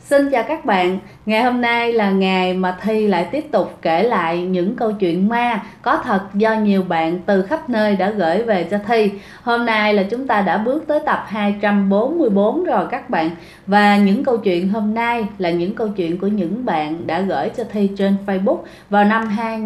Xin chào các bạn, ngày hôm nay là ngày mà Thi lại tiếp tục kể lại những câu chuyện ma có thật do nhiều bạn từ khắp nơi đã gửi về cho Thi. Hôm nay là chúng ta đã bước tới tập 244 rồi các bạn. Và những câu chuyện hôm nay là những câu chuyện của những bạn đã gửi cho Thi trên Facebook vào năm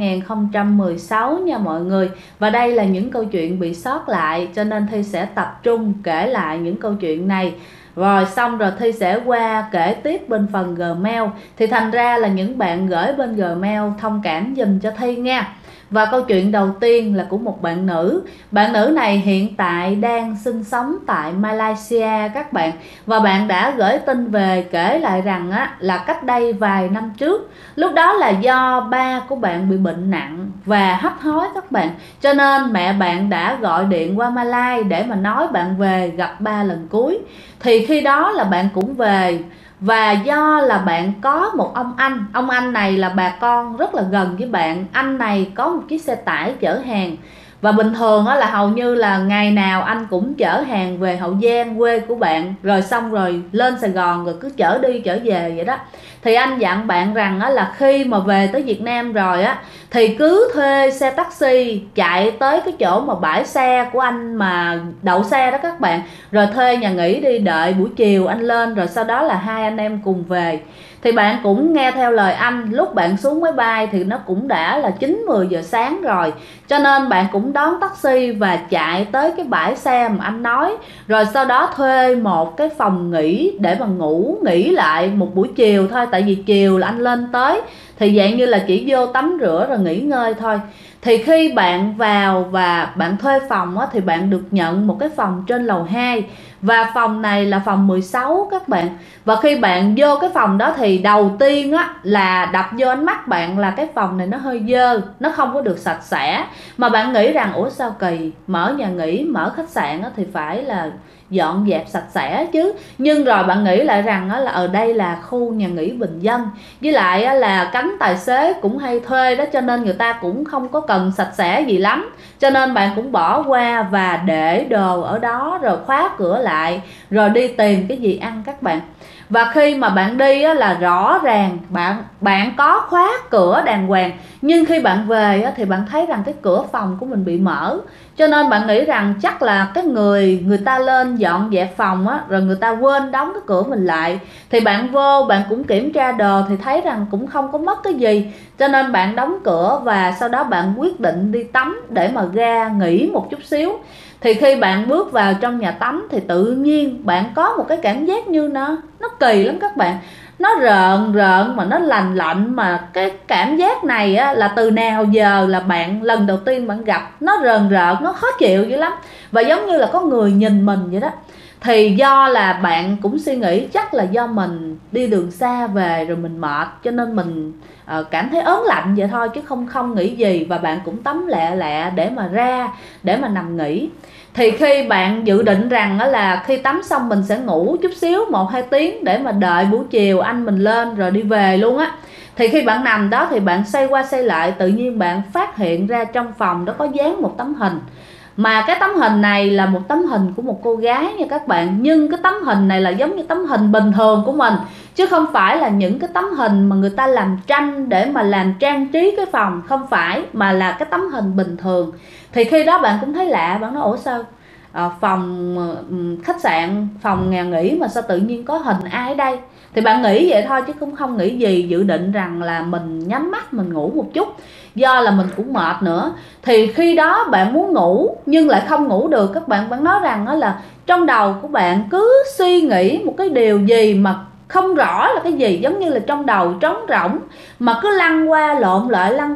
2016 nha mọi người. Và đây là những câu chuyện bị sót lại cho nên Thi sẽ tập trung kể lại những câu chuyện này. Rồi xong rồi Thi sẽ qua kể tiếp bên phần Gmail. Thì thành ra là những bạn gửi bên Gmail thông cảm dùm cho Thi nha. Và câu chuyện đầu tiên là của một bạn nữ. Bạn nữ này hiện tại đang sinh sống tại Malaysia các bạn. Và bạn đã gửi tin về kể lại rằng là cách đây vài năm trước, lúc đó là do ba của bạn bị bệnh nặng và hấp hối các bạn. Cho nên mẹ bạn đã gọi điện qua Malay để mà nói bạn về gặp ba lần cuối. Thì khi đó là bạn cũng về. Và do là bạn có một ông anh này là bà con rất là gần với bạn. Anh này có một chiếc xe tải chở hàng. Và bình thường là hầu như là ngày nào anh cũng chở hàng về Hậu Giang, quê của bạn. Rồi xong rồi lên Sài Gòn rồi cứ chở đi chở về vậy đó. Thì anh dặn bạn rằng là khi mà về tới Việt Nam rồi thì cứ thuê xe taxi chạy tới cái chỗ mà bãi xe của anh mà đậu xe đó các bạn. Rồi thuê nhà nghỉ đi, đợi buổi chiều anh lên rồi sau đó là hai anh em cùng về. Thì bạn cũng nghe theo lời anh, lúc bạn xuống máy bay thì nó cũng đã là 9-10 giờ sáng rồi. Cho nên bạn cũng đón taxi và chạy tới cái bãi xe mà anh nói. Rồi sau đó thuê một cái phòng nghỉ để mà nghỉ lại một buổi chiều thôi. Tại vì chiều là anh lên tới thì dạng như là chỉ vô tắm rửa rồi nghỉ ngơi thôi. Thì khi bạn vào và bạn thuê phòng thì bạn được nhận một cái phòng trên lầu 2. Và phòng này là phòng 16 các bạn. Và khi bạn vô cái phòng đó thì đầu tiên là đập vô ánh mắt bạn là cái phòng này nó hơi dơ, nó không có được sạch sẽ. Mà bạn nghĩ rằng ủa sao kỳ, mở nhà nghỉ, mở khách sạn thì phải là dọn dẹp sạch sẽ chứ. Nhưng rồi bạn nghĩ lại rằng là ở đây là khu nhà nghỉ bình dân. Với lại là cánh tài xế cũng hay thuê đó, cho nên người ta cũng không có cần sạch sẽ gì lắm. Cho nên bạn cũng bỏ qua và để đồ ở đó rồi khóa cửa lại. Rồi đi tìm cái gì ăn các bạn. Và khi mà bạn đi là rõ ràng bạn có khóa cửa đàng hoàng. Nhưng khi bạn về thì bạn thấy rằng cái cửa phòng của mình bị mở. Cho nên bạn nghĩ rằng chắc là cái người ta lên dọn dẹp phòng rồi người ta quên đóng cái cửa mình lại. Thì bạn vô bạn cũng kiểm tra đồ thì thấy rằng cũng không có mất cái gì. Cho nên bạn đóng cửa và sau đó bạn quyết định đi tắm để mà ra nghỉ một chút xíu. Thì khi bạn bước vào trong nhà tắm thì tự nhiên bạn có một cái cảm giác như nó kỳ lắm các bạn. Nó rợn mà nó lành lạnh, mà cái cảm giác này là từ nào giờ là bạn lần đầu tiên bạn gặp. Nó rợn, nó khó chịu dữ lắm. Và giống như là có người nhìn mình vậy đó. Thì do là bạn cũng suy nghĩ chắc là do mình đi đường xa về rồi mình mệt, cho nên mình cảm thấy ớn lạnh vậy thôi chứ không nghĩ gì. Và bạn cũng tắm lẹ để mà ra để mà nằm nghỉ. Thì khi bạn dự định rằng là khi tắm xong mình sẽ ngủ chút xíu 1-2 tiếng để mà đợi buổi chiều anh mình lên rồi đi về luôn thì khi bạn nằm đó thì bạn xoay qua xoay lại, tự nhiên bạn phát hiện ra trong phòng đó có dán một tấm hình. Mà cái tấm hình này là một tấm hình của một cô gái nha các bạn. Nhưng cái tấm hình này là giống như tấm hình bình thường của mình, chứ không phải là những cái tấm hình mà người ta làm tranh để mà làm trang trí cái phòng. Không phải, mà là cái tấm hình bình thường. Thì khi đó bạn cũng thấy lạ, bạn nói ủa sao phòng khách sạn, phòng nhà nghỉ mà sao tự nhiên có hình ai ở đây. Thì bạn nghĩ vậy thôi chứ cũng không nghĩ gì, dự định rằng là mình nhắm mắt mình ngủ một chút. Do là mình cũng mệt nữa. Thì khi đó bạn muốn ngủ nhưng lại không ngủ được các bạn. Bạn nói rằng là trong đầu của bạn cứ suy nghĩ một cái điều gì mà không rõ là cái gì, giống như là trong đầu trống rỗng mà cứ lăn qua lộn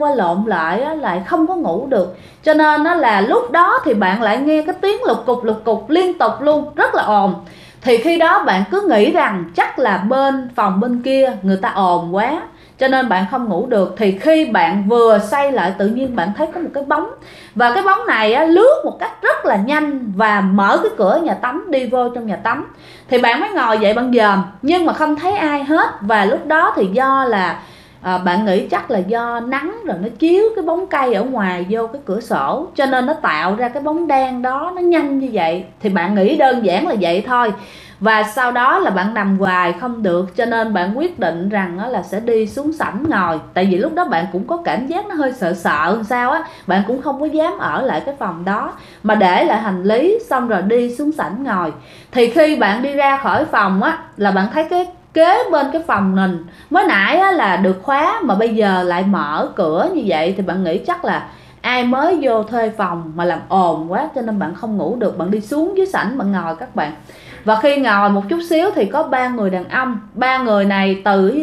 lại lại không có ngủ được. Cho nên là lúc đó thì bạn lại nghe cái tiếng lục cục liên tục luôn, rất là ồn. Thì khi đó bạn cứ nghĩ rằng chắc là bên phòng bên kia người ta ồn quá, cho nên bạn không ngủ được. Thì khi bạn vừa xoay lại tự nhiên bạn thấy có một cái bóng. Và cái bóng này lướt một cách rất là nhanh và mở cái cửa nhà tắm đi vô trong nhà tắm. Thì bạn mới ngồi dậy bạn dòm nhưng mà không thấy ai hết. Và lúc đó thì do là bạn nghĩ chắc là do nắng rồi nó chiếu cái bóng cây ở ngoài vô cái cửa sổ, cho nên nó tạo ra cái bóng đen đó nó nhanh như vậy. Thì bạn nghĩ đơn giản là vậy thôi. Và sau đó là bạn nằm hoài không được, cho nên bạn quyết định rằng là sẽ đi xuống sảnh ngồi. Tại vì lúc đó bạn cũng có cảm giác nó hơi sợ sợ sao á, bạn cũng không có dám ở lại cái phòng đó mà để lại hành lý, xong rồi đi xuống sảnh ngồi. Thì khi bạn đi ra khỏi phòng á là bạn thấy cái kế bên cái phòng mình mới nãy á, là được khóa mà bây giờ lại mở cửa như vậy, thì bạn nghĩ chắc là ai mới vô thuê phòng mà làm ồn quá, cho nên bạn không ngủ được, bạn đi xuống dưới sảnh bạn ngồi các bạn. Và khi ngồi một chút xíu thì có 3 người đàn ông, 3 người này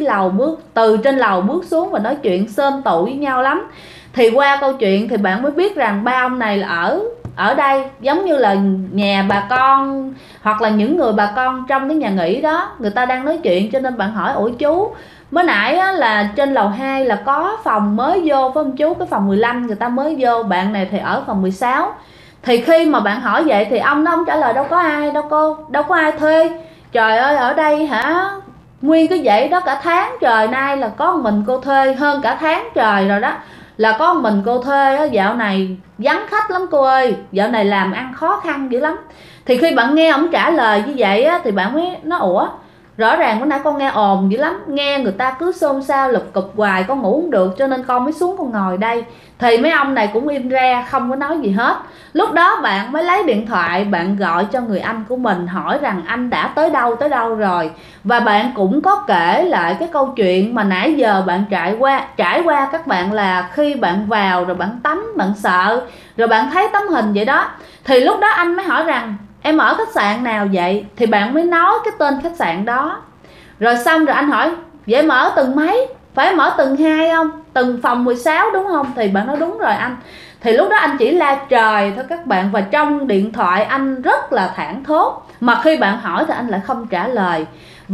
từ trên lầu bước xuống và nói chuyện xôm tụ với nhau lắm. Thì qua câu chuyện thì bạn mới biết rằng 3 ông này là ở đây giống như là nhà bà con, hoặc là những người bà con trong cái nhà nghỉ đó, người ta đang nói chuyện. Cho nên bạn hỏi: ủa chú, mới nãy á, là trên lầu 2 là có phòng mới vô phải không chú? Cái phòng 15 người ta mới vô, bạn này thì ở phòng 16. Thì khi mà bạn hỏi vậy thì ông đó ông trả lời: đâu có ai đâu cô, đâu có ai thuê. Trời ơi, ở đây hả, nguyên cái vậy đó cả tháng trời nay là có một mình cô thuê, hơn cả tháng trời rồi đó là có một mình cô thuê á, dạo này vắng khách lắm cô ơi, dạo này làm ăn khó khăn dữ lắm. Thì khi bạn nghe ông trả lời như vậy á, thì bạn mới nói: ủa, rõ ràng bữa nãy con nghe ồn dữ lắm, nghe người ta cứ xôn xao lụp cụp hoài, con ngủ không được, cho nên con mới xuống con ngồi đây. Thì mấy ông này cũng im re, không có nói gì hết. Lúc đó bạn mới lấy điện thoại, bạn gọi cho người anh của mình, hỏi rằng anh đã tới đâu rồi. Và bạn cũng có kể lại cái câu chuyện mà nãy giờ bạn trải qua các bạn, là khi bạn vào rồi bạn tắm, bạn sợ, rồi bạn thấy tấm hình vậy đó. Thì lúc đó anh mới hỏi rằng: em ở khách sạn nào vậy? Thì bạn mới nói cái tên khách sạn đó. Rồi xong rồi anh hỏi: vậy em ở tầng mấy? Phải em ở tầng 2 không? Tầng phòng 16 đúng không? Thì bạn nói: đúng rồi anh. Thì lúc đó anh chỉ la trời thôi các bạn. Và trong điện thoại anh rất là thảng thốt, mà khi bạn hỏi thì anh lại không trả lời.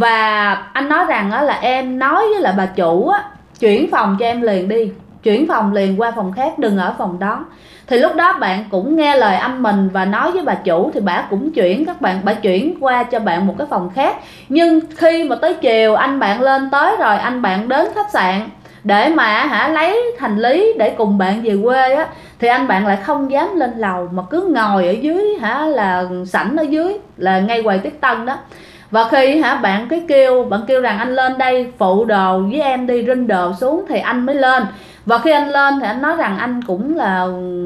Và anh nói rằng là em nói với lại bà chủ á, chuyển phòng cho em liền đi, chuyển phòng liền qua phòng khác, đừng ở phòng đó. Thì lúc đó bạn cũng nghe lời anh mình và nói với bà chủ, thì bà cũng chuyển các bạn, bà chuyển qua cho bạn một cái phòng khác. Nhưng khi mà tới chiều anh bạn lên tới rồi, anh bạn đến khách sạn để mà lấy hành lý để cùng bạn về quê á, thì anh bạn lại không dám lên lầu mà cứ ngồi ở dưới là sảnh ở dưới, là ngay quầy tiếp tân đó. Và khi bạn kêu rằng anh lên đây phụ đồ với em đi, rinh đồ xuống, thì anh mới lên. Và khi anh lên thì anh nói rằng anh cũng là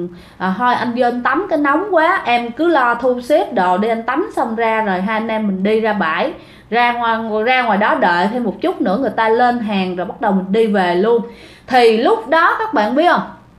thôi anh vô anh tắm, cái nóng quá, em cứ lo thu xếp đồ đi, anh tắm xong ra rồi hai anh em mình đi ra bãi, ra ngoài đó đợi thêm một chút nữa người ta lên hàng rồi bắt đầu mình đi về luôn. Thì lúc đó các bạn biết không,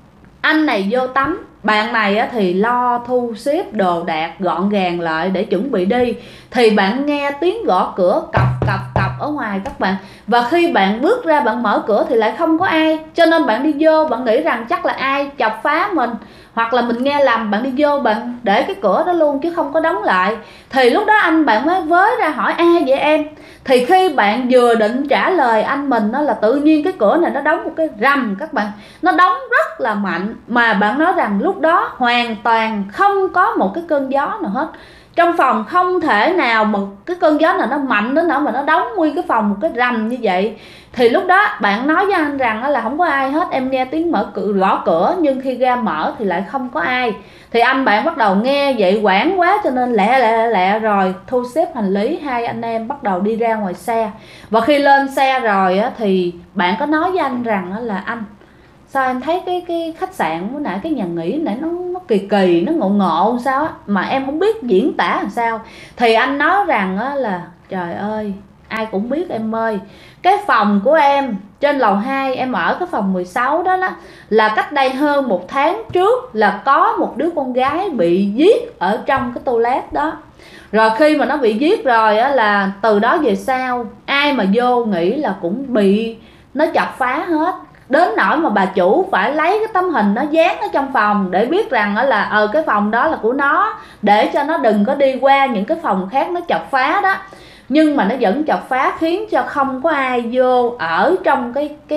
anh này vô tắm, bạn này thì lo thu xếp đồ đạc gọn gàng lại để chuẩn bị đi. Thì bạn nghe tiếng gõ cửa cọc cọc cọc ở ngoài các bạn. Và khi bạn bước ra bạn mở cửa thì lại không có ai, cho nên bạn đi vô bạn nghĩ rằng chắc là ai chọc phá mình, hoặc là mình nghe lầm, bạn đi vô bạn để cái cửa đó luôn chứ không có đóng lại. Thì lúc đó anh bạn mới với ra hỏi: ai vậy em? Thì khi bạn vừa định trả lời anh mình đó, là tự nhiên cái cửa này nó đóng một cái rầm các bạn, nó đóng rất là mạnh. Mà bạn nói rằng lúc đó hoàn toàn không có một cái cơn gió nào hết, trong phòng không thể nào mà cái cơn gió nào nó mạnh đến nỗi mà nó đóng nguyên cái phòng một cái rầm như vậy. Thì lúc đó bạn nói với anh rằng là không có ai hết, em nghe tiếng gõ cửa, nhưng khi ra mở thì lại không có ai. Thì anh bạn bắt đầu nghe vậy hoảng quá, cho nên lẹ rồi thu xếp hành lý, hai anh em bắt đầu đi ra ngoài xe. Và khi lên xe rồi thì bạn có nói với anh rằng là: anh, sao em thấy cái khách sạn bữa nãy, cái nhà nghỉ này nó kỳ, nó ngộ sao á, mà em không biết diễn tả làm sao. Thì anh nói rằng là: trời ơi, ai cũng biết em ơi, cái phòng của em trên lầu 2, em ở cái phòng 16 đó là cách đây hơn 1 tháng trước là có một đứa con gái bị giết ở trong cái toilet đó. Rồi khi mà nó bị giết rồi là từ đó về sau ai mà vô nghĩ là cũng bị nó chọc phá hết. Đến nỗi mà bà chủ phải lấy cái tấm hình nó dán ở trong phòng để biết rằng là cái phòng đó là của nó, để cho nó đừng có đi qua những cái phòng khác nó chọc phá đó. Nhưng mà nó vẫn chọc phá, khiến cho không có ai vô ở trong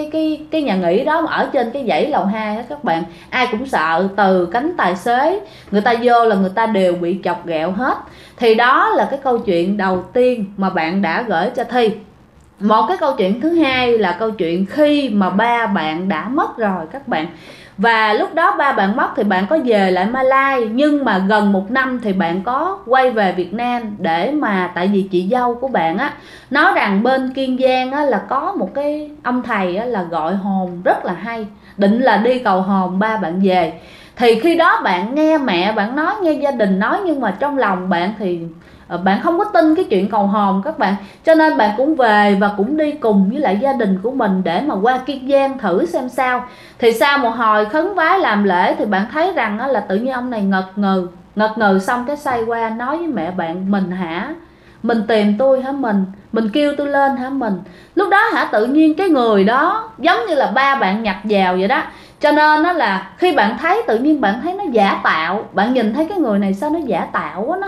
cái nhà nghỉ đó, mà ở trên cái dãy lầu 2 đó các bạn. Ai cũng sợ, từ cánh tài xế người ta vô là người ta đều bị chọc ghẹo hết. Thì đó là cái câu chuyện đầu tiên mà bạn đã gửi cho Thi. Một cái câu chuyện thứ hai là câu chuyện khi mà ba bạn đã mất rồi các bạn. Và lúc đó ba bạn mất thì bạn có về lại Malai, nhưng mà gần 1 năm thì bạn có quay về Việt Nam để mà tại vì chị dâu của bạn á nói rằng bên Kiên Giang á là có một cái ông thầy á là gọi hồn rất là hay, định là đi cầu hồn ba bạn về. Thì khi đó bạn nghe mẹ bạn nói, nghe gia đình nói, nhưng mà trong lòng bạn thì bạn không có tin cái chuyện cầu hồn các bạn, cho nên bạn cũng về và cũng đi cùng với lại gia đình của mình để mà qua Kiên Giang thử xem sao. Thì sau một hồi khấn vái làm lễ thì bạn thấy rằng là tự nhiên ông này ngật ngừ xong cái xoay qua nói với mẹ bạn: mình hả, mình tìm tôi hả, mình kêu tôi lên hả mình. Lúc đó tự nhiên cái người đó giống như là ba bạn nhập vào vậy đó. Cho nên đó là khi bạn thấy tự nhiên bạn thấy nó giả tạo, bạn nhìn thấy cái người này sao nó giả tạo quá,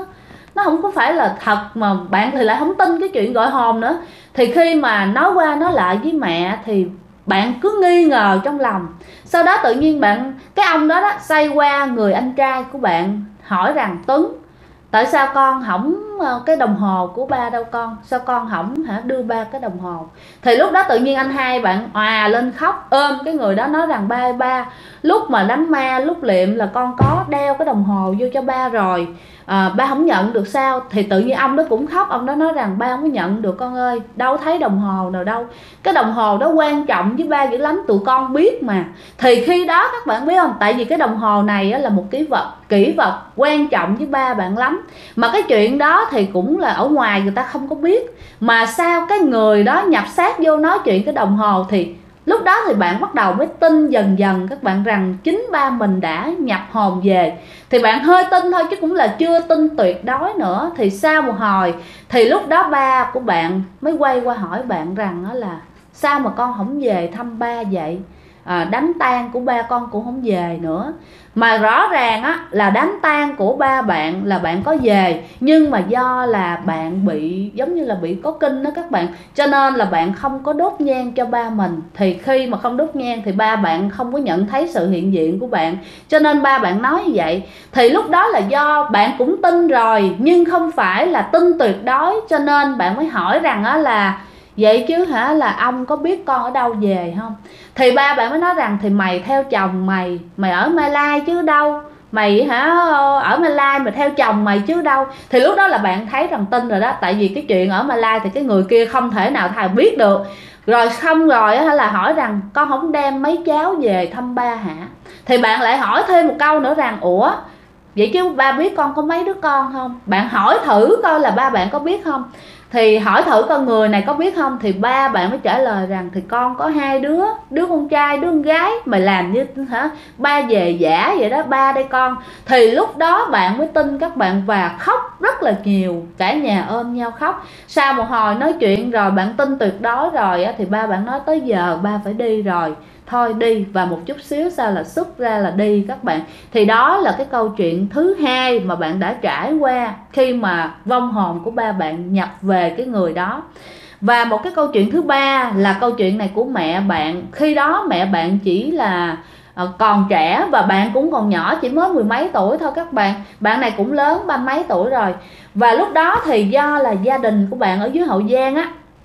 nó không có phải là thật, mà bạn thì lại không tin cái chuyện gọi hồn nữa. Thì khi mà nói qua nói lại với mẹ thì bạn cứ nghi ngờ trong lòng. Sau đó tự nhiên cái ông đó xoay qua người anh trai của bạn hỏi rằng: Tuấn, tại sao con không cái đồng hồ của ba đâu con, sao con không đưa ba cái đồng hồ. Thì lúc đó tự nhiên anh hai bạn òa lên khóc ôm cái người đó nói rằng: ba lúc mà đám ma lúc liệm là con có đeo cái đồng hồ vô cho ba rồi, ba không nhận được sao. Thì tự nhiên ông đó cũng khóc, ông đó nói rằng: ba không có nhận được con ơi, đâu thấy đồng hồ nào đâu, cái đồng hồ đó quan trọng với ba dữ lắm, tụi con biết mà. Thì khi đó các bạn biết không, tại vì cái đồng hồ này là một kỷ vật quan trọng với ba bạn lắm, mà cái chuyện đó thì cũng là ở ngoài người ta không có biết, mà sao cái người đó nhập xác vô nói chuyện cái đồng hồ. Thì lúc đó thì bạn bắt đầu mới tin dần dần các bạn rằng chính ba mình đã nhập hồn về. Thì bạn hơi tin thôi chứ cũng là chưa tin tuyệt đối nữa. Thì sau một hồi thì lúc đó ba của bạn mới quay qua hỏi bạn rằng là: sao mà con không về thăm ba vậy, đám tang của ba con cũng không về nữa. Mà rõ ràng là đám tang của ba bạn là bạn có về, nhưng mà do là bạn bị giống như là bị có kinh đó các bạn, cho nên là bạn không có đốt nhang cho ba mình. Thì khi mà không đốt nhang thì ba bạn không có nhận thấy sự hiện diện của bạn, cho nên ba bạn nói như vậy. Thì lúc đó là do bạn cũng tin rồi nhưng không phải là tin tuyệt đối, cho nên bạn mới hỏi rằng là: vậy chứ là ông có biết con ở đâu về không? Thì ba bạn mới nói rằng: thì mày theo chồng mày ở Malai chứ đâu, mày ở Malai mà theo chồng mày chứ đâu. Thì lúc đó là bạn thấy rằng tin rồi đó, tại vì cái chuyện ở Malai thì cái người kia không thể nào thầy biết được. Rồi xong rồi là hỏi rằng: con không đem mấy cháu về thăm ba hả? Thì bạn lại hỏi thêm một câu nữa rằng: ủa vậy chứ ba biết con có mấy đứa con không? Bạn hỏi thử coi là ba bạn có biết không. Thì hỏi thử con người này có biết không. Thì ba bạn mới trả lời rằng: thì con có 2 đứa, đứa con trai đứa con gái, mày làm như ba về giả vậy đó, ba đây con. Thì lúc đó bạn mới tin các bạn, và khóc rất là nhiều, cả nhà ôm nhau khóc. Sau một hồi nói chuyện rồi bạn tin tuyệt đối rồi thì ba bạn nói: tới giờ ba phải đi rồi, thôi đi. Và một chút xíu sau là xuất ra là đi các bạn. Thì đó là cái câu chuyện thứ hai mà bạn đã trải qua khi mà vong hồn của ba bạn nhập về cái người đó. Và một cái câu chuyện thứ ba là câu chuyện này của mẹ bạn. Khi đó mẹ bạn chỉ là còn trẻ và bạn cũng còn nhỏ, chỉ mới 10 mấy tuổi thôi các bạn. Bạn này cũng lớn 30 mấy tuổi rồi. Và lúc đó thì do là gia đình của bạn ở dưới Hậu Giang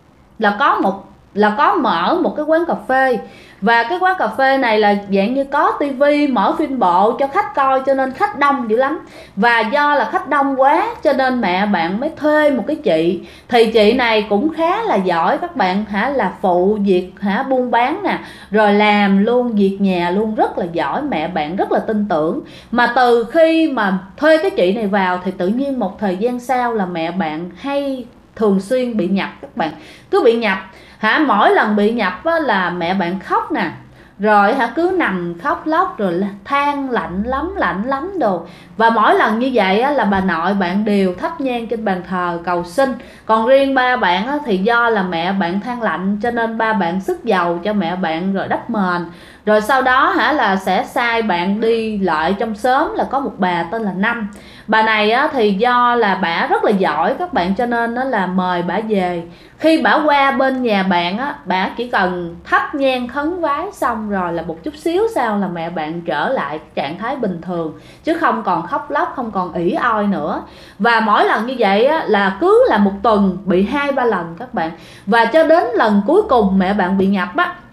là có mở một cái quán cà phê. Và cái quán cà phê này là dạng như có tivi, mở phim bộ cho khách coi, cho nên khách đông dữ lắm. Và do là khách đông quá cho nên mẹ bạn mới thuê một cái chị. Thì chị này cũng khá là giỏi các bạn, là phụ việc buôn bán nè, rồi làm luôn việc nhà luôn, rất là giỏi. Mẹ bạn rất là tin tưởng. Mà từ khi mà thuê cái chị này vào thì tự nhiên một thời gian sau là mẹ bạn thường xuyên bị nhập các bạn, cứ bị nhập. Mỗi lần bị nhập là mẹ bạn khóc nè, rồi cứ nằm khóc lóc, rồi than lạnh lắm đồ. Và mỗi lần như vậy là bà nội bạn đều thắp nhang trên bàn thờ cầu xin. Còn riêng ba bạn thì do là mẹ bạn than lạnh cho nên ba bạn xức dầu cho mẹ bạn rồi đắp mền. Rồi sau đó là sẽ sai bạn đi lại trong xóm là có một bà tên là Năm. Bà này thì do là bả rất là giỏi các bạn, cho nên là mời bả về. Khi bả qua bên nhà bạn bả chỉ cần thắp nhang khấn vái xong rồi là một chút xíu sau là mẹ bạn trở lại trạng thái bình thường, chứ không còn khóc lóc, không còn ỉ oi nữa. Và mỗi lần như vậy là cứ là một tuần bị 2-3 lần các bạn. Và cho đến lần cuối cùng mẹ bạn bị nhập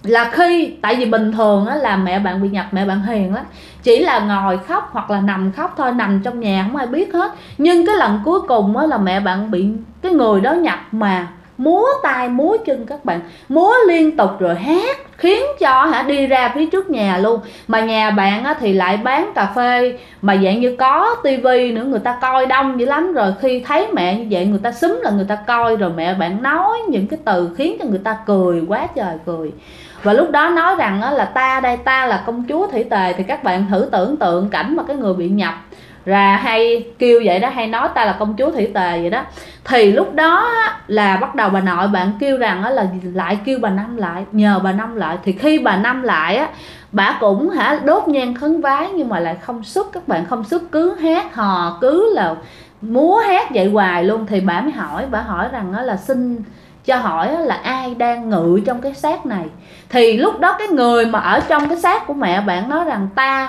là khi, tại vì bình thường á, là mẹ bạn bị nhập, mẹ bạn hiền lắm, chỉ là ngồi khóc hoặc là nằm khóc thôi, nằm trong nhà không ai biết hết. Nhưng cái lần cuối cùng á, là mẹ bạn bị cái người đó nhập mà múa tay múa chân, các bạn múa liên tục rồi hát, khiến cho đi ra phía trước nhà luôn. Mà nhà bạn á, thì lại bán cà phê mà dạng như có tivi nữa, người ta coi đông dữ lắm. Rồi khi thấy mẹ như vậy, người ta xúm là người ta coi, rồi mẹ bạn nói những cái từ khiến cho người ta cười quá trời cười. Và lúc đó nói rằng là ta đây, ta là công chúa thủy tề. Thì các bạn thử tưởng tượng cảnh mà cái người bị nhập ra hay kêu vậy đó, hay nói ta là công chúa thủy tề vậy đó. Thì lúc đó là bắt đầu bà nội bạn kêu rằng là lại kêu bà Năm lại, nhờ bà Năm lại. Thì khi bà Năm lại á, bà cũng đốt nhang khấn vái, nhưng mà lại không xuất, các bạn không xuất, cứ hát hò, cứ là múa hát vậy hoài luôn. Thì bà mới hỏi, bà hỏi rằng là xin cho hỏi là ai đang ngự trong cái xác này. Thì lúc đó cái người mà ở trong cái xác của mẹ bạn nói rằng ta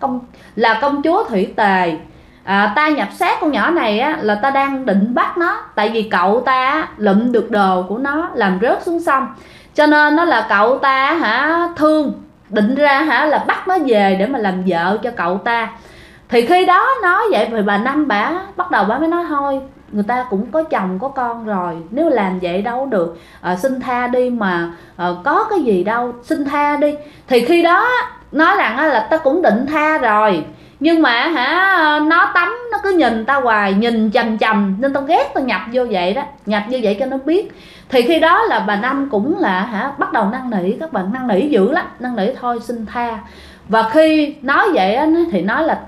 là công chúa thủy tề. Ta nhập xác con nhỏ này á, là ta đang định bắt nó, tại vì cậu ta lụm được đồ của nó làm rớt xuống sông, cho nên nó là cậu ta thương, định ra là bắt nó về để mà làm vợ cho cậu ta. Thì khi đó nói vậy thì bà Năm bả bắt đầu bả mới nói thôi, người ta cũng có chồng có con rồi, nếu làm vậy đâu được, xin tha đi mà, có cái gì đâu, xin tha đi. Thì khi đó nói rằng là ta cũng định tha rồi, nhưng mà nó tắm, nó cứ nhìn ta hoài, nhìn chằm chằm, nên tao ghét, tao nhập vô vậy đó, nhập như vậy cho nó biết. Thì khi đó là bà Năm cũng là bắt đầu năn nỉ, các bạn năn nỉ dữ lắm, năn nỉ thôi xin tha. Và khi nói vậy á, thì nói là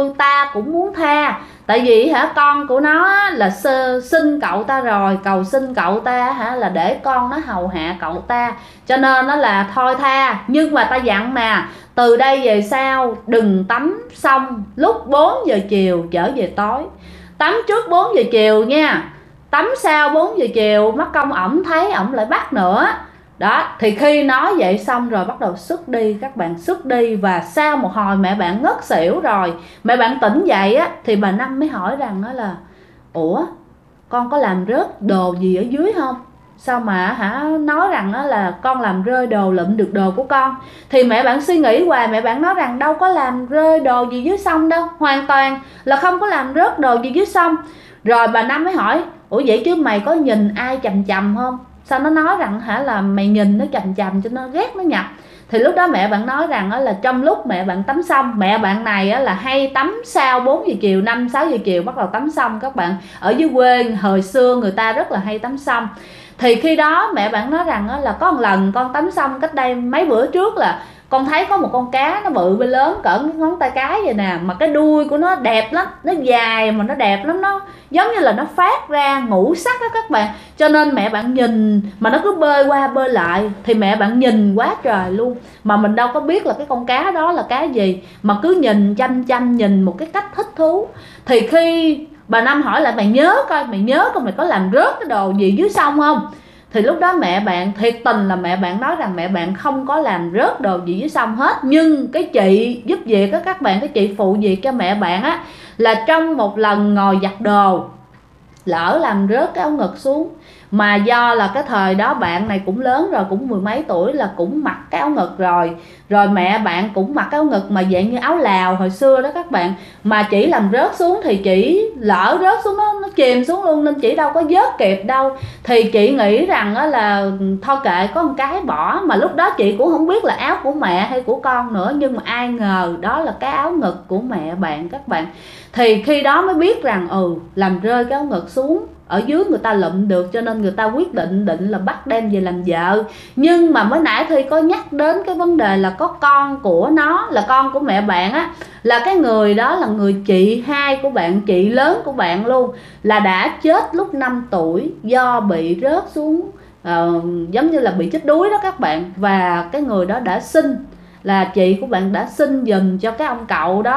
ta cũng muốn tha, tại vì con của nó là xin cậu ta rồi, cầu xin cậu ta là để con nó hầu hạ cậu ta, cho nên nó là thôi tha. Nhưng mà ta dặn nè, từ đây về sau đừng tắm xong lúc 4 giờ chiều trở về tối, tắm trước 4 giờ chiều nha, tắm sau 4 giờ chiều mất công ổng thấy ổng lại bắt nữa đó. Thì khi nói vậy xong rồi bắt đầu xuất đi, các bạn xuất đi. Và sau một hồi mẹ bạn ngất xỉu rồi, mẹ bạn tỉnh dậy á, thì bà Năm mới hỏi rằng đó là ủa, con có làm rớt đồ gì ở dưới không? Sao mà nói rằng đó là con làm rơi đồ, lụm được đồ của con. Thì mẹ bạn suy nghĩ hoài, mẹ bạn nói rằng đâu có làm rơi đồ gì dưới sông đâu, hoàn toàn là không có làm rớt đồ gì dưới sông. Rồi bà Năm mới hỏi ủa vậy chứ mày có nhìn ai chằm chằm không? Sao nó nói rằng là mày nhìn nó chằm chằm cho nó ghét nó nhập. Thì lúc đó mẹ bạn nói rằng là trong lúc mẹ bạn tắm xong, mẹ bạn này là hay tắm sau 4 giờ chiều, 5-6 giờ chiều bắt đầu tắm xong. Các bạn ở dưới quê hồi xưa người ta rất là hay tắm xong. Thì khi đó mẹ bạn nói rằng là có một lần con tắm xong cách đây mấy bữa trước, là con thấy có một con cá nó bự với lớn cỡ ngón tay cái vậy nè, mà cái đuôi của nó đẹp lắm, nó dài mà nó đẹp lắm, nó giống như là nó phát ra ngũ sắc đó các bạn. Cho nên mẹ bạn nhìn mà nó cứ bơi qua bơi lại, thì mẹ bạn nhìn quá trời luôn, mà mình đâu có biết là cái con cá đó là cá gì, mà cứ nhìn chăm chăm, nhìn một cái cách thích thú. Thì khi bà Năm hỏi lại mày nhớ coi mày có làm rớt cái đồ gì dưới sông không? Thì lúc đó mẹ bạn thiệt tình là mẹ bạn nói rằng mẹ bạn không có làm rớt đồ gì dưới sông hết. Nhưng cái chị giúp việc á các bạn, cái chị phụ việc cho mẹ bạn á, là trong một lần ngồi giặt đồ lỡ làm rớt cái áo ngực xuống. Mà do là cái thời đó bạn này cũng lớn rồi, cũng mười mấy tuổi, là cũng mặc cái áo ngực rồi. Rồi mẹ bạn cũng mặc cái áo ngực mà dạng như áo Lào hồi xưa đó các bạn. Mà chỉ làm rớt xuống thì chỉ lỡ rớt xuống nó chìm xuống luôn, nên chỉ đâu có vớt kịp đâu. Thì chị nghĩ rằng là thôi kệ, có một cái bỏ. Mà lúc đó chị cũng không biết là áo của mẹ hay của con nữa, nhưng mà ai ngờ đó là cái áo ngực của mẹ bạn các bạn. Thì khi đó mới biết rằng làm rơi cái áo ngực xuống, ở dưới người ta lụm được, cho nên người ta quyết định là bắt đem về làm vợ. Nhưng mà mới nãy Thi có nhắc đến cái vấn đề là có con của nó, là con của mẹ bạn á, là cái người đó là người chị hai của bạn, chị lớn của bạn luôn, là đã chết lúc 5 tuổi do bị rớt xuống, giống như là bị chết đuối đó các bạn. Và cái người đó đã sinh, là chị của bạn đã sinh giùm cho cái ông cậu đó.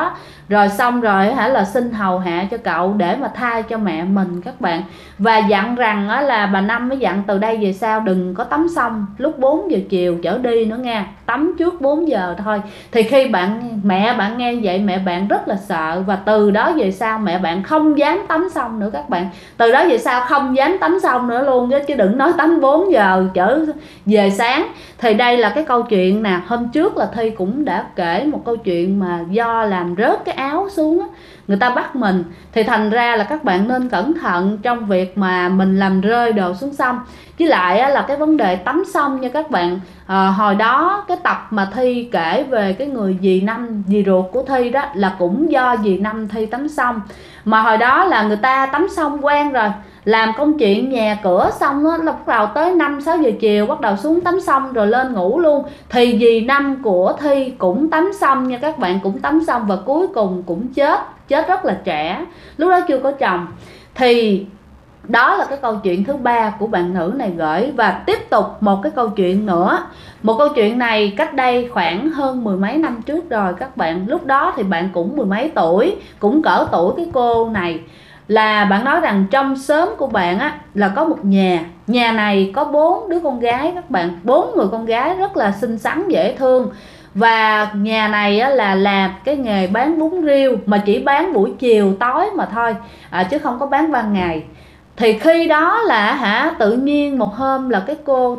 rồi xong rồi là xin hầu hạ cho cậu để mà thay cho mẹ mình các bạn. Và dặn rằng là bà Năm mới dặn từ đây về sau đừng có tắm xong lúc 4 giờ chiều trở đi nữa nha, tắm trước 4 giờ thôi. Thì khi mẹ bạn nghe vậy, mẹ bạn rất là sợ, và từ đó về sau mẹ bạn không dám tắm xong nữa các bạn. Từ đó về sau không dám tắm xong nữa luôn chứ đừng nói tắm 4 giờ trở về sáng. Thì đây là cái câu chuyện nè, hôm trước là Thi cũng đã kể một câu chuyện mà do làm rớt cái áo xuống á, người ta bắt mình, thì thành ra là các bạn nên cẩn thận trong việc mà mình làm rơi đồ xuống sông. Với lại là cái vấn đề tắm sông nha các bạn. Hồi đó cái tập mà Thi kể về cái người dì Năm, dì ruột của Thi đó, là cũng do dì Năm Thi tắm sông. Mà hồi đó là người ta tắm sông quen rồi, làm công chuyện nhà cửa xong á, là bắt đầu tới 5-6 giờ chiều bắt đầu xuống tắm xong rồi lên ngủ luôn. Thì dì Năm của Thi cũng tắm xong nha các bạn, cũng tắm xong và cuối cùng cũng chết rất là trẻ, lúc đó chưa có chồng. Thì đó là cái câu chuyện thứ ba của bạn nữ này gửi. Và tiếp tục một cái câu chuyện nữa. Một câu chuyện này cách đây khoảng hơn 10 mấy năm trước rồi các bạn. Lúc đó thì bạn cũng 10 mấy tuổi, cũng cỡ tuổi cái cô này. Là bạn nói rằng trong xóm của bạn á là có một nhà này có 4 đứa con gái các bạn, 4 người con gái rất là xinh xắn dễ thương. Và nhà này á, là làm cái nghề bán bún riêu, mà chỉ bán buổi chiều tối mà thôi, chứ không có bán ban ngày. Thì khi đó là tự nhiên một hôm là cái cô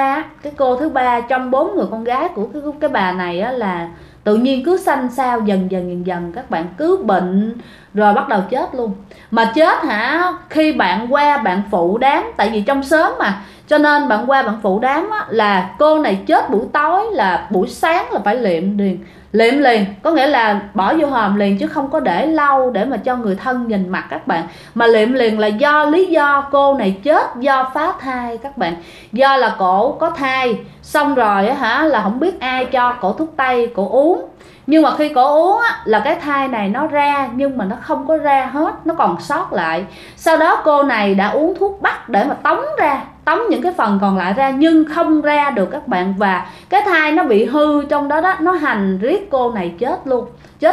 thứ ba trong 4 người con gái của cái bà này á, là tự nhiên cứ xanh xao dần dần các bạn, cứ bệnh rồi bắt đầu chết luôn. Mà chết khi bạn qua bạn phụ đám, tại vì trong xóm mà, cho nên bạn qua bạn phụ đám á, là cô này chết buổi tối, là buổi sáng là phải liệm liền, có nghĩa là bỏ vô hòm liền chứ không có để lâu để mà cho người thân nhìn mặt các bạn. Mà liệm liền là lý do cô này chết do phá thai các bạn. Do là cổ có thai, xong rồi là không biết ai cho cổ thuốc tây cổ uống. Nhưng mà khi cổ uống á, là cái thai này nó ra, nhưng mà nó không có ra hết, nó còn sót lại. Sau đó cô này đã uống thuốc bắc để mà tống những cái phần còn lại ra, nhưng không ra được các bạn. Và cái thai nó bị hư trong đó nó hành riết cô này chết luôn.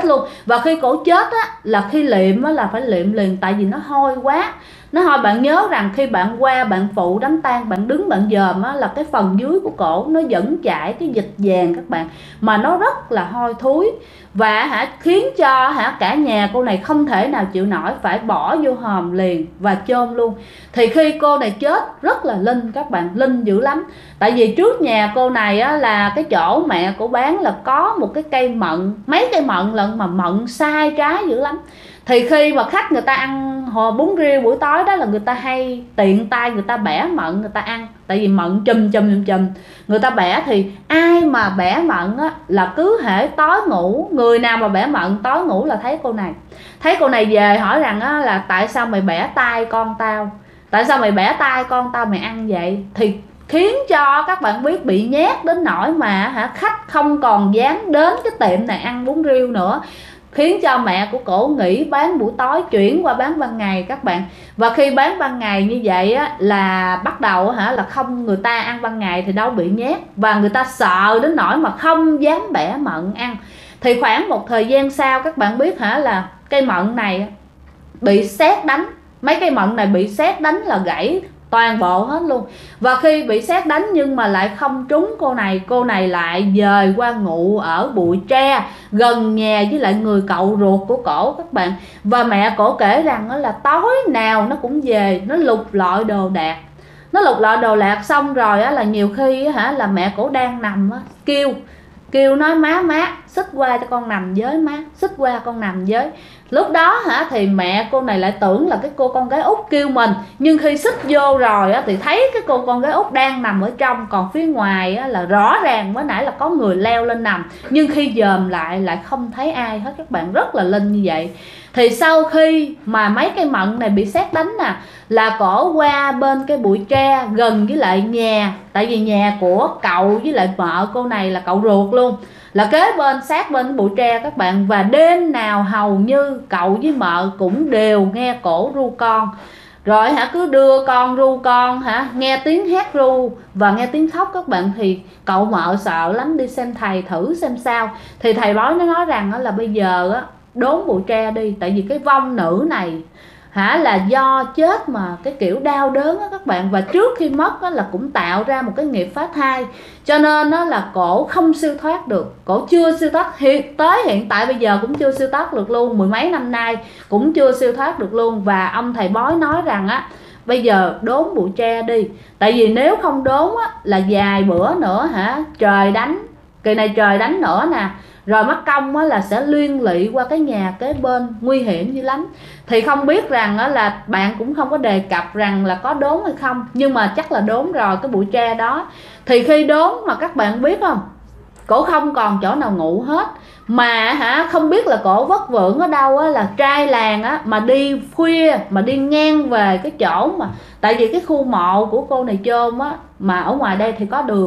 Và khi cổ chết á, là khi liệm á, là phải liệm liền, tại vì nó hôi quá. Nó hôi, bạn nhớ rằng khi bạn qua bạn phụ đám tang, bạn đứng bạn dòm á, là cái phần dưới của cổ nó vẫn chảy cái dịch vàng các bạn, mà nó rất là hôi thối. Và khiến cho cả nhà cô này không thể nào chịu nổi, phải bỏ vô hòm liền và chôn luôn. Thì khi cô này chết rất là linh các bạn, linh dữ lắm. Tại vì trước nhà cô này á, là cái chỗ mẹ cô bán là có một cái cây mận, mấy cây mận lận, mà mận sai trái dữ lắm. Thì khi mà khách người ta ăn hồ bún riêu buổi tối đó, là người ta hay tiện tay người ta bẻ mận người ta ăn. Tại vì mận chùm người ta bẻ, thì ai mà bẻ mận á, là cứ hễ tối ngủ, người nào mà bẻ mận tối ngủ là thấy cô này về hỏi rằng á, là tại sao mày bẻ tay con tao, tại sao mày bẻ tay con tao mày ăn vậy. Thì khiến cho các bạn biết bị nhát đến nỗi mà khách không còn dám đến cái tiệm này ăn bún riêu nữa, khiến cho mẹ của cổ nghỉ bán buổi tối, chuyển qua bán ban ngày các bạn. Và khi bán ban ngày như vậy á, là bắt đầu là không, người ta ăn ban ngày thì đâu bị nhát, và người ta sợ đến nỗi mà không dám bẻ mận ăn. Thì khoảng một thời gian sau các bạn biết là cây mận này bị sét đánh, mấy cây mận này bị sét đánh là gãy toàn bộ hết luôn. Và khi bị sét đánh nhưng mà lại không trúng cô này lại dời qua ngụ ở bụi tre gần nhà với lại người cậu ruột của cổ các bạn. Và mẹ cổ kể rằng đó là tối nào nó cũng về, nó lục lọi đồ đạc xong rồi á, là nhiều khi là mẹ cổ đang nằm á, kêu nói má xích qua cho con nằm với, má xích qua con nằm với. Lúc đó thì mẹ cô này lại tưởng là cái cô con gái út kêu mình, nhưng khi xích vô rồi thì thấy cái cô con gái út đang nằm ở trong, còn phía ngoài là rõ ràng mới nãy là có người leo lên nằm, nhưng khi dòm lại không thấy ai hết các bạn, rất là linh như vậy. Thì sau khi mà mấy cây mận này bị sét đánh nè, là cổ qua bên cái bụi tre gần với lại nhà, tại vì nhà của cậu với lại vợ cô này là cậu ruột luôn, là kế bên, sát bên bụi tre các bạn. Và đêm nào hầu như cậu với mợ cũng đều nghe cổ ru con, rồi cứ đưa con ru con, nghe tiếng hét ru và nghe tiếng khóc các bạn. Thì cậu mợ sợ lắm, đi xem thầy thử xem sao. Thì thầy bói nó nói rằng là bây giờ đốn bụi tre đi. Tại vì cái vong nữ này là do chết mà cái kiểu đau đớn á các bạn, và trước khi mất là cũng tạo ra một cái nghiệp phá thai, cho nên nó là cổ không siêu thoát được, cổ chưa siêu thoát, tới hiện tại bây giờ cũng chưa siêu thoát được luôn, mười mấy năm nay cũng chưa siêu thoát được luôn. Và ông thầy bói nói rằng bây giờ đốn bụi tre đi, tại vì nếu không đốn là vài bữa nữa trời đánh, kỳ này trời đánh nữa nè, rồi mắc công là sẽ liên lụy qua cái nhà kế bên, nguy hiểm dữ lắm. Thì không biết rằng là bạn cũng không có đề cập rằng là có đốn hay không, nhưng mà chắc là đốn rồi cái bụi tre đó. Thì khi đốn mà các bạn biết không, cổ không còn chỗ nào ngủ hết, mà không biết là cổ vất vưởng ở đâu là trai làng mà đi khuya mà đi ngang về cái chỗ mà, tại vì cái khu mộ của cô này chôn mà ở ngoài đây thì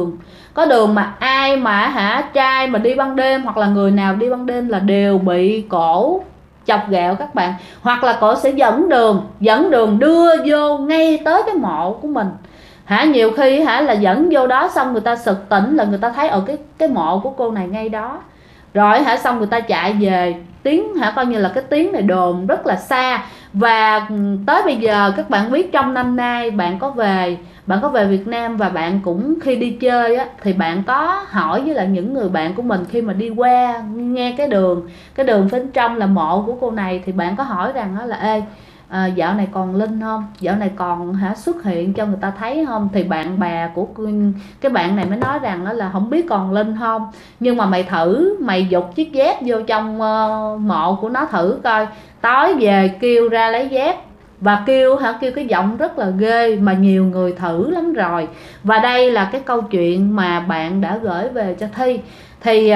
có đường mà ai mà trai mà đi ban đêm, hoặc là người nào đi ban đêm là đều bị cổ chọc ghẹo các bạn, hoặc là cổ sẽ dẫn đường đưa vô ngay tới cái mộ của mình. Nhiều khi là dẫn vô đó xong người ta sực tỉnh là người ta thấy ở cái mộ của cô này ngay đó, rồi xong người ta chạy về. Tiếng coi như là cái tiếng này đồn rất là xa. Và tới bây giờ các bạn biết, trong năm nay bạn có về Việt Nam, và bạn cũng khi đi chơi thì bạn có hỏi với lại những người bạn của mình khi mà đi qua nghe cái đường phía trong là mộ của cô này, thì bạn có hỏi rằng là ê, dạo này còn linh không, dạo này còn xuất hiện cho người ta thấy không? Thì bạn bè của cái bạn này mới nói rằng là không biết còn linh không, nhưng mà mày giục chiếc dép vô trong mộ của nó thử coi, tối về kêu ra lấy dép. Và kêu cái giọng rất là ghê, mà nhiều người thử lắm rồi. Và đây là cái câu chuyện mà bạn đã gửi về cho Thi. Thì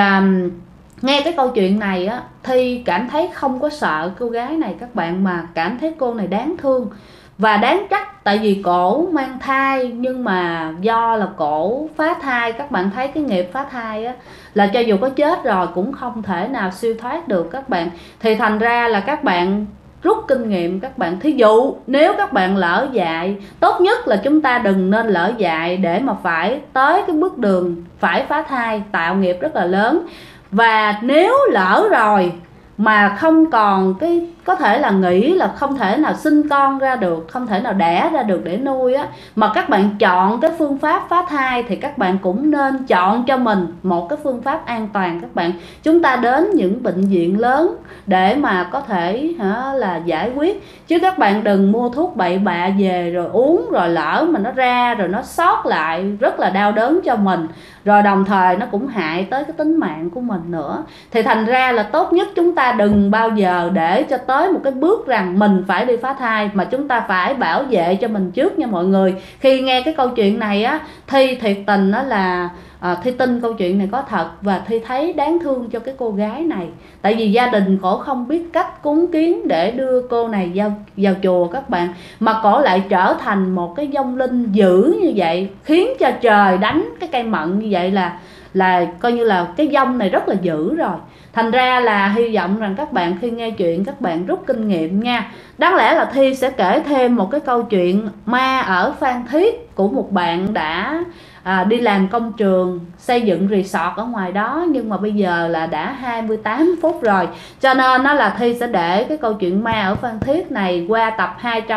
nghe cái câu chuyện này Thi cảm thấy không có sợ cô gái này các bạn, mà cảm thấy cô này đáng thương và đáng trách. Tại vì cổ mang thai, nhưng mà do là cổ phá thai, các bạn thấy cái nghiệp phá thai là cho dù có chết rồi cũng không thể nào siêu thoát được các bạn. Thì thành ra là các bạn rút kinh nghiệm các bạn. Thí dụ nếu các bạn lỡ dại, tốt nhất là chúng ta đừng nên lỡ dại để mà phải tới cái bước đường phải phá thai, tạo nghiệp rất là lớn. Và nếu lỡ rồi mà không còn có thể là nghĩ là không thể nào sinh con ra được, không thể nào đẻ ra được để nuôi mà các bạn chọn cái phương pháp phá thai, thì các bạn cũng nên chọn cho mình một cái phương pháp an toàn các bạn. Chúng ta đến những bệnh viện lớn để mà có thể là giải quyết, chứ các bạn đừng mua thuốc bậy bạ về rồi uống, rồi lỡ mà nó ra rồi nó sót lại rất là đau đớn cho mình, rồi đồng thời nó cũng hại tới cái tính mạng của mình nữa. Thì thành ra là tốt nhất chúng ta đừng bao giờ để cho tới một cái bước rằng mình phải đi phá thai, mà chúng ta phải bảo vệ cho mình trước nha mọi người. Khi nghe cái câu chuyện này Thi thiệt tình là Thi tin câu chuyện này có thật, và Thi thấy đáng thương cho cái cô gái này. Tại vì gia đình cổ không biết cách cúng kiến để đưa cô này vào chùa các bạn, mà cổ lại trở thành một cái vong linh dữ như vậy, khiến cho trời đánh cái cây mận như vậy, là coi như là cái vong này rất là dữ rồi. Thành ra là hy vọng rằng các bạn khi nghe chuyện các bạn rút kinh nghiệm nha. Đáng lẽ là Thi sẽ kể thêm một cái câu chuyện ma ở Phan Thiết của một bạn đã đi làm công trường xây dựng resort ở ngoài đó, nhưng mà bây giờ là đã 28 phút rồi, cho nên nó là Thi sẽ để cái câu chuyện ma ở Phan Thiết này qua tập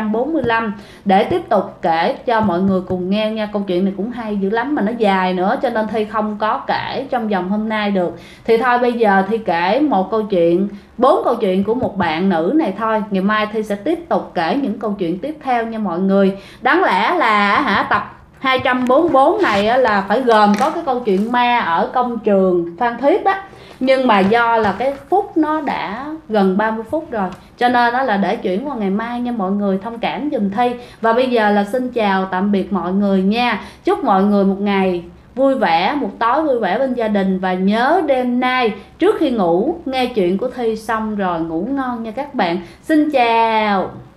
245 để tiếp tục kể cho mọi người cùng nghe nha. Câu chuyện này cũng hay dữ lắm mà nó dài nữa, cho nên Thi không có kể trong vòng hôm nay được. Thì thôi bây giờ Thi kể một câu chuyện, 4 câu chuyện của một bạn nữ này thôi. Ngày mai Thi sẽ tiếp tục kể những câu chuyện tiếp theo nha mọi người. Đáng lẽ là tập 244 này là phải gồm có cái câu chuyện ma ở công trường Phan Thiết đó, nhưng mà do là cái phút nó đã gần 30 phút rồi, cho nên là để chuyển qua ngày mai nha mọi người, thông cảm giùm Thi. Và bây giờ là xin chào tạm biệt mọi người nha. Chúc mọi người một ngày vui vẻ, một tối vui vẻ bên gia đình, và nhớ đêm nay trước khi ngủ nghe chuyện của Thi xong rồi ngủ ngon nha các bạn. Xin chào.